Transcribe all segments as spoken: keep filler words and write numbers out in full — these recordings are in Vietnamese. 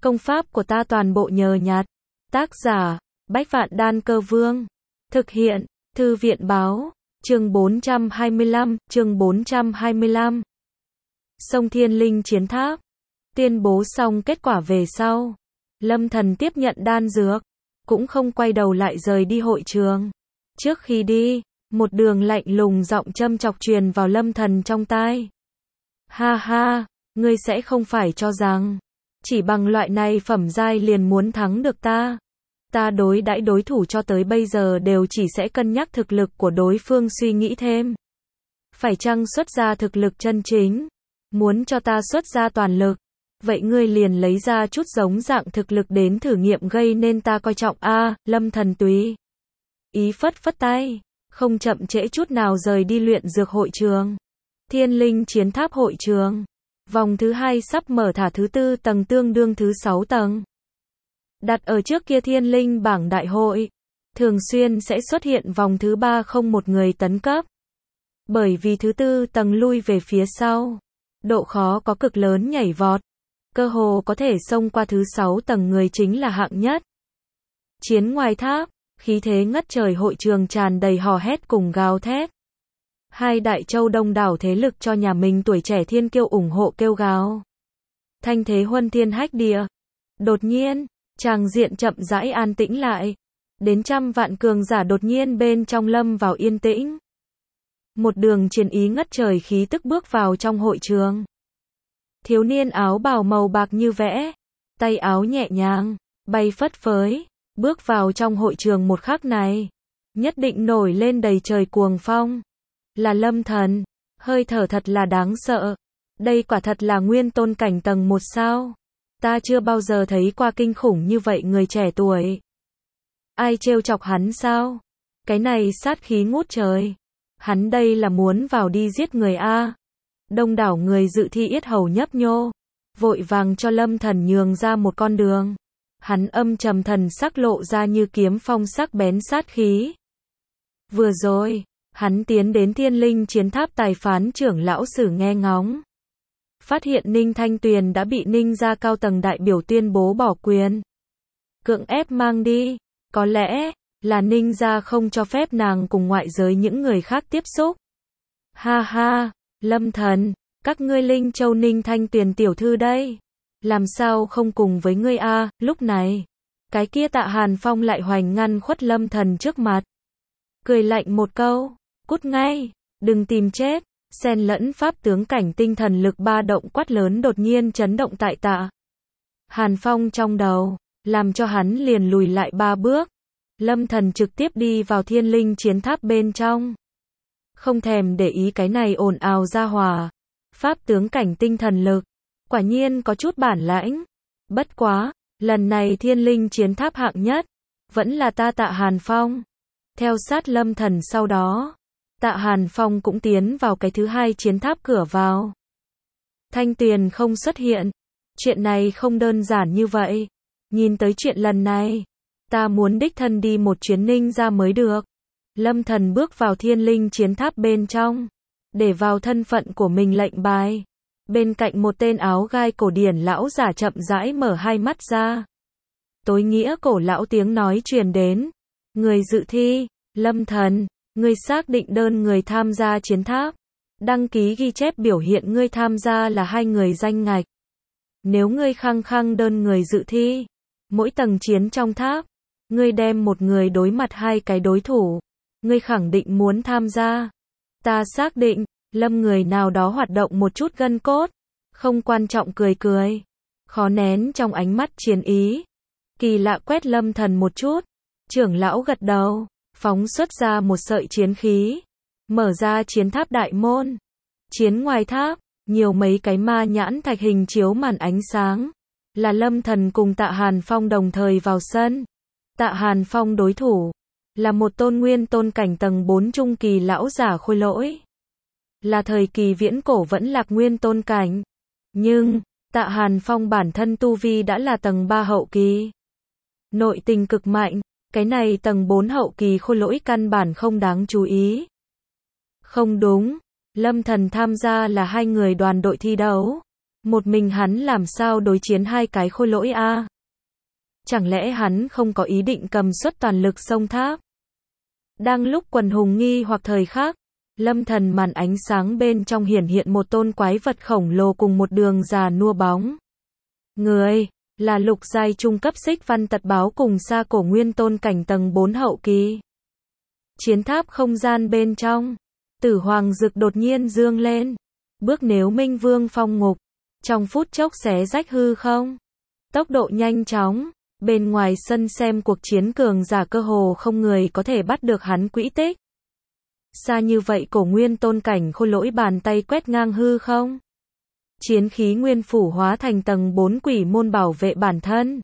Công pháp của ta toàn bộ nhờ nhặt. Tác giả, Bách Vạn Đan Cơ Vương. Thực hiện, Thư viện Báo. Chương bốn trăm hai mươi lăm, chương bốn trăm hai mươi lăm. Sông Thiên Linh Chiến Tháp. Tuyên bố xong kết quả về sau. Lâm Thần tiếp nhận đan dược. Cũng không quay đầu lại rời đi hội trường. Trước khi đi, một đường lạnh lùng giọng châm chọc truyền vào Lâm Thần trong tai. Ha ha, ngươi sẽ không phải cho rằng chỉ bằng loại này phẩm giai liền muốn thắng được ta. Ta đối đãi đối thủ cho tới bây giờ đều chỉ sẽ cân nhắc thực lực của đối phương, suy nghĩ thêm. Phải chăng xuất ra thực lực chân chính? Muốn cho ta xuất ra toàn lực, vậy ngươi liền lấy ra chút giống dạng thực lực đến thử nghiệm gây nên ta coi trọng a. À, Lâm Thần tùy ý phất phất tay, không chậm trễ chút nào rời đi luyện dược hội trường. Thiên Linh Chiến Tháp hội trường. Vòng thứ hai sắp mở, thả thứ tư tầng tương đương thứ sáu tầng. Đặt ở trước kia Thiên Linh bảng đại hội, thường xuyên sẽ xuất hiện vòng thứ ba không một người tấn cấp. Bởi vì thứ tư tầng lui về phía sau, độ khó có cực lớn nhảy vọt, cơ hồ có thể xông qua thứ sáu tầng người chính là hạng nhất. Chiến ngoài tháp, khí thế ngất trời, hội trường tràn đầy hò hét cùng gào thét. Hai đại châu đông đảo thế lực cho nhà mình tuổi trẻ thiên kiêu ủng hộ kêu gào. Thanh thế huân thiên hách địa. Đột nhiên, tràng diện chậm rãi an tĩnh lại. Đến trăm vạn cường giả đột nhiên bên trong lâm vào yên tĩnh. Một đường chiến ý ngất trời khí tức bước vào trong hội trường. Thiếu niên áo bào màu bạc như vẽ, tay áo nhẹ nhàng, bay phất phới, bước vào trong hội trường một khắc này, nhất định nổi lên đầy trời cuồng phong. Là Lâm Thần, hơi thở thật là đáng sợ. Đây quả thật là nguyên tôn cảnh tầng một sao? Ta chưa bao giờ thấy qua kinh khủng như vậy người trẻ tuổi. Ai trêu chọc hắn sao? Cái này sát khí ngút trời. Hắn đây là muốn vào đi giết người a. Đông đảo người dự thi yết hầu nhấp nhô, vội vàng cho Lâm Thần nhường ra một con đường. Hắn âm trầm thần sắc lộ ra như kiếm phong sắc bén sát khí. Vừa rồi, hắn tiến đến Thiên Linh Chiến Tháp tài phán trưởng lão sử nghe ngóng. Phát hiện Ninh Thanh Tuyền đã bị Ninh gia cao tầng đại biểu tuyên bố bỏ quyền. Cưỡng ép mang đi, có lẽ là Ninh gia không cho phép nàng cùng ngoại giới những người khác tiếp xúc. Ha ha, Lâm Thần, các ngươi Linh Châu Ninh Thanh Tuyền tiểu thư đây. Làm sao không cùng với ngươi a? À? Lúc này, cái kia Tạ Hàn Phong lại hoành ngăn khuất Lâm Thần trước mặt. Cười lạnh một câu, cút ngay, đừng tìm chết. Xen lẫn pháp tướng cảnh tinh thần lực ba động quát lớn đột nhiên chấn động tại Tạ Hàn Phong trong đầu, làm cho hắn liền lùi lại ba bước. Lâm Thần trực tiếp đi vào Thiên Linh Chiến Tháp bên trong. Không thèm để ý cái này ồn ào ra hỏa. Pháp tướng cảnh tinh thần lực, quả nhiên có chút bản lãnh. Bất quá, lần này Thiên Linh Chiến Tháp hạng nhất, vẫn là ta Tạ Hàn Phong. Theo sát Lâm Thần sau đó, Tạ Hàn Phong cũng tiến vào cái thứ hai chiến tháp cửa vào. Thanh Tuyền không xuất hiện. Chuyện này không đơn giản như vậy. Nhìn tới chuyện lần này, ta muốn đích thân đi một chuyến Ninh ra mới được. Lâm Thần bước vào Thiên Linh Chiến Tháp bên trong, để vào thân phận của mình lệnh bài. Bên cạnh một tên áo gai cổ điển lão giả chậm rãi mở hai mắt ra. Tối nghĩa cổ lão tiếng nói truyền đến. Người dự thi, Lâm Thần, ngươi xác định đơn người tham gia chiến tháp. Đăng ký ghi chép biểu hiện ngươi tham gia là hai người danh ngạch. Nếu ngươi khăng khăng đơn người dự thi, mỗi tầng chiến trong tháp, ngươi đem một người đối mặt hai cái đối thủ, ngươi khẳng định muốn tham gia. Ta xác định, Lâm người nào đó hoạt động một chút gân cốt, không quan trọng cười cười, khó nén trong ánh mắt chiến ý. Kỳ lạ quét Lâm Thần một chút, trưởng lão gật đầu, phóng xuất ra một sợi chiến khí, mở ra chiến tháp đại môn. Chiến ngoài tháp, nhiều mấy cái ma nhãn thạch hình chiếu màn ánh sáng, là Lâm Thần cùng Tạ Hàn Phong đồng thời vào sân. Tạ Hàn Phong đối thủ, là một tôn nguyên tôn cảnh tầng bốn trung kỳ lão giả khôi lỗi. Là thời kỳ viễn cổ vẫn lạc nguyên tôn cảnh. Nhưng, Tạ Hàn Phong bản thân tu vi đã là tầng ba hậu kỳ. Nội tình cực mạnh. Cái này tầng bốn hậu kỳ khôi lỗi căn bản không đáng chú ý. Không đúng, Lâm Thần tham gia là hai người đoàn đội thi đấu. Một mình hắn làm sao đối chiến hai cái khôi lỗi a? Chẳng lẽ hắn không có ý định cầm suất toàn lực xông tháp? Đang lúc quần hùng nghi hoặc thời khắc, lâm thần màn ánh sáng bên trong hiển hiện một tôn quái vật khổng lồ cùng một đường già nua bóng. Người, là lục giai trung cấp xích văn tật báo cùng xa cổ nguyên tôn cảnh tầng bốn hậu kỳ. Chiến tháp không gian bên trong, tử hoàng dực đột nhiên dương lên. Bước nếu minh vương phong ngục, trong phút chốc xé rách hư không. Tốc độ nhanh chóng, bên ngoài sân xem cuộc chiến cường giả cơ hồ không người có thể bắt được hắn quỹ tích. Xa như vậy cổ nguyên tôn cảnh khôi lỗi bàn tay quét ngang hư không. Chiến khí nguyên phủ hóa thành tầng bốn quỷ môn bảo vệ bản thân.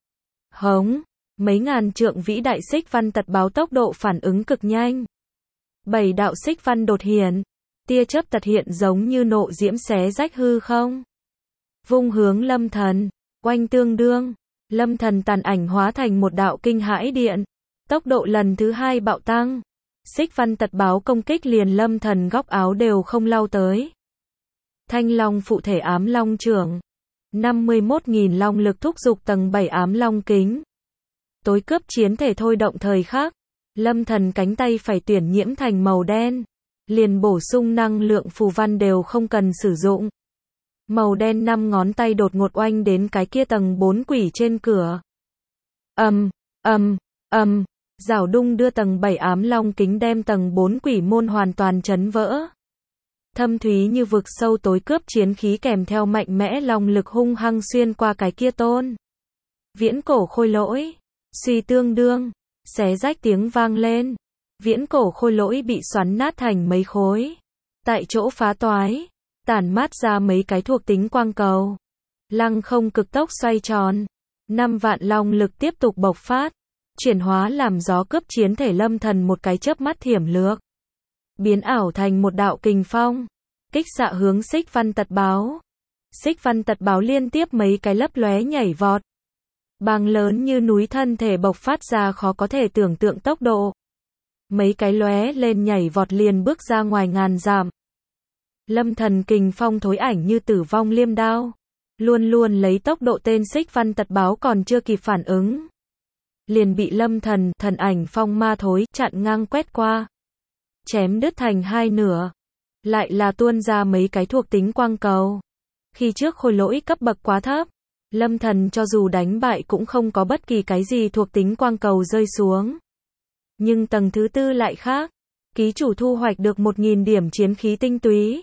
Hống, mấy ngàn trượng vĩ đại xích văn tật báo tốc độ phản ứng cực nhanh. Bảy đạo xích văn đột hiện, tia chớp tật hiện giống như nộ diễm xé rách hư không. Vung hướng lâm thần, oanh tương đương, lâm thần tàn ảnh hóa thành một đạo kinh hãi điện, tốc độ lần thứ hai bạo tăng. Xích văn tật báo công kích liền lâm thần góc áo đều không lao tới. Thanh long phụ thể ám long trưởng, năm mươi mốt nghìn long lực thúc giục tầng bảy ám long kính. Tối cướp chiến thể thôi động thời khắc, lâm thần cánh tay phải tuyển nhiễm thành màu đen, liền bổ sung năng lượng phù văn đều không cần sử dụng. Màu đen năm ngón tay đột ngột oanh đến cái kia tầng bốn quỷ trên cửa. Ầm, ầm, ầm, rào đung đưa tầng bảy ám long kính đem tầng bốn quỷ môn hoàn toàn chấn vỡ. Thâm thúy như vực sâu tối cướp chiến khí kèm theo mạnh mẽ long lực hung hăng xuyên qua cái kia tôn. Viễn cổ khôi lỗi, suy tương đương, xé rách tiếng vang lên. Viễn cổ khôi lỗi bị xoắn nát thành mấy khối. Tại chỗ phá toái, tản mát ra mấy cái thuộc tính quang cầu. Lăng không cực tốc xoay tròn. Năm vạn long lực tiếp tục bộc phát. Chuyển hóa làm gió cướp chiến thể lâm thần một cái chớp mắt thiểm lược. Biến ảo thành một đạo kình phong. Kích xạ hướng xích văn tật báo. Xích văn tật báo liên tiếp mấy cái lấp lóe nhảy vọt. Bàng lớn như núi thân thể bộc phát ra khó có thể tưởng tượng tốc độ. Mấy cái lóe lên nhảy vọt liền bước ra ngoài ngàn dặm. Lâm thần kình phong thối ảnh như tử vong liêm đao. Luôn luôn lấy tốc độ tên xích văn tật báo còn chưa kịp phản ứng. Liền bị lâm thần, thần ảnh phong ma thối, chặn ngang quét qua. Chém đứt thành hai nửa. Lại là tuôn ra mấy cái thuộc tính quang cầu. Khi trước khôi lỗi cấp bậc quá thấp. Lâm thần cho dù đánh bại cũng không có bất kỳ cái gì thuộc tính quang cầu rơi xuống. Nhưng tầng thứ tư lại khác. Ký chủ thu hoạch được một nghìn điểm chiến khí tinh túy.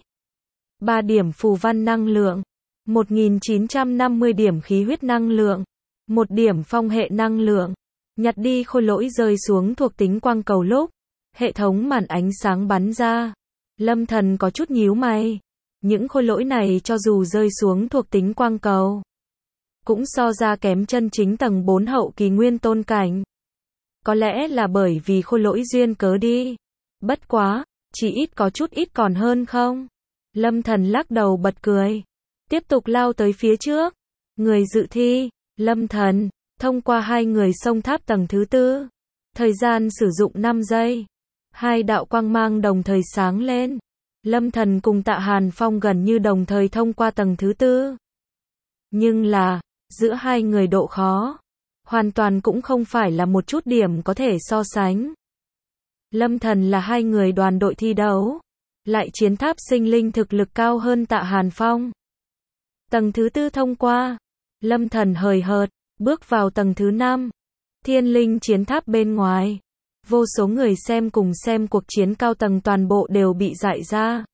ba điểm phù văn năng lượng. một nghìn chín trăm năm mươi điểm khí huyết năng lượng. một điểm phong hệ năng lượng. Nhặt đi khôi lỗi rơi xuống thuộc tính quang cầu lúc. Hệ thống màn ánh sáng bắn ra. Lâm thần có chút nhíu mày. Những khôi lỗi này cho dù rơi xuống thuộc tính quang cầu. Cũng so ra kém chân chính tầng bốn hậu kỳ nguyên tôn cảnh. Có lẽ là bởi vì khôi lỗi duyên cớ đi. Bất quá, chỉ ít có chút ít còn hơn không? Lâm thần lắc đầu bật cười. Tiếp tục lao tới phía trước. Người dự thi, lâm thần, thông qua hai người xông tháp tầng thứ tư. Thời gian sử dụng năm giây. Hai đạo quang mang đồng thời sáng lên. Lâm thần cùng Tạ Hàn Phong gần như đồng thời thông qua tầng thứ tư. Nhưng là, giữa hai người độ khó, hoàn toàn cũng không phải là một chút điểm có thể so sánh. Lâm thần là hai người đoàn đội thi đấu. Lại chiến tháp sinh linh thực lực cao hơn Tạ Hàn Phong. Tầng thứ tư thông qua. Lâm thần hời hợt, bước vào tầng thứ năm. Thiên linh chiến tháp bên ngoài. Vô số người xem cùng xem cuộc chiến cao tầng toàn bộ đều bị dại ra.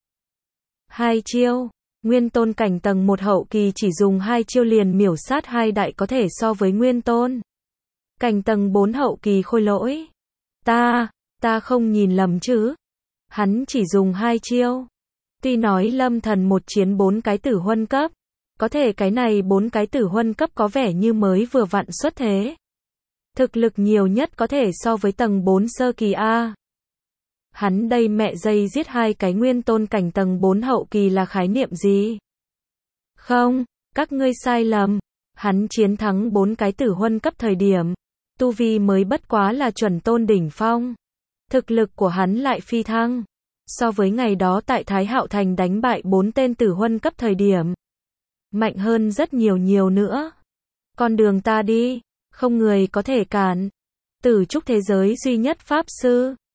Hai chiêu. Nguyên tôn cảnh tầng một hậu kỳ chỉ dùng hai chiêu liền miểu sát hai đại có thể so với nguyên tôn. Cảnh tầng bốn hậu kỳ khôi lỗi. Ta, ta không nhìn lầm chứ. Hắn chỉ dùng hai chiêu. Tuy nói lâm thần một chiến bốn cái tử huân cấp. Có thể cái này bốn cái tử huân cấp có vẻ như mới vừa vặn xuất thế. Thực lực nhiều nhất có thể so với tầng bốn sơ kỳ A. Hắn đây mẹ dây giết hai cái nguyên tôn cảnh tầng bốn hậu kỳ là khái niệm gì? Không, các ngươi sai lầm. Hắn chiến thắng bốn cái tử huân cấp thời điểm. Tu vi mới bất quá là chuẩn tôn đỉnh phong. Thực lực của hắn lại phi thăng. So với ngày đó tại Thái Hạo Thành đánh bại bốn tên tử huân cấp thời điểm. mạnh hơn rất nhiều nhiều nữa. Con đường ta đi, không người có thể cản. Tử trúc thế giới duy nhất Pháp Sư.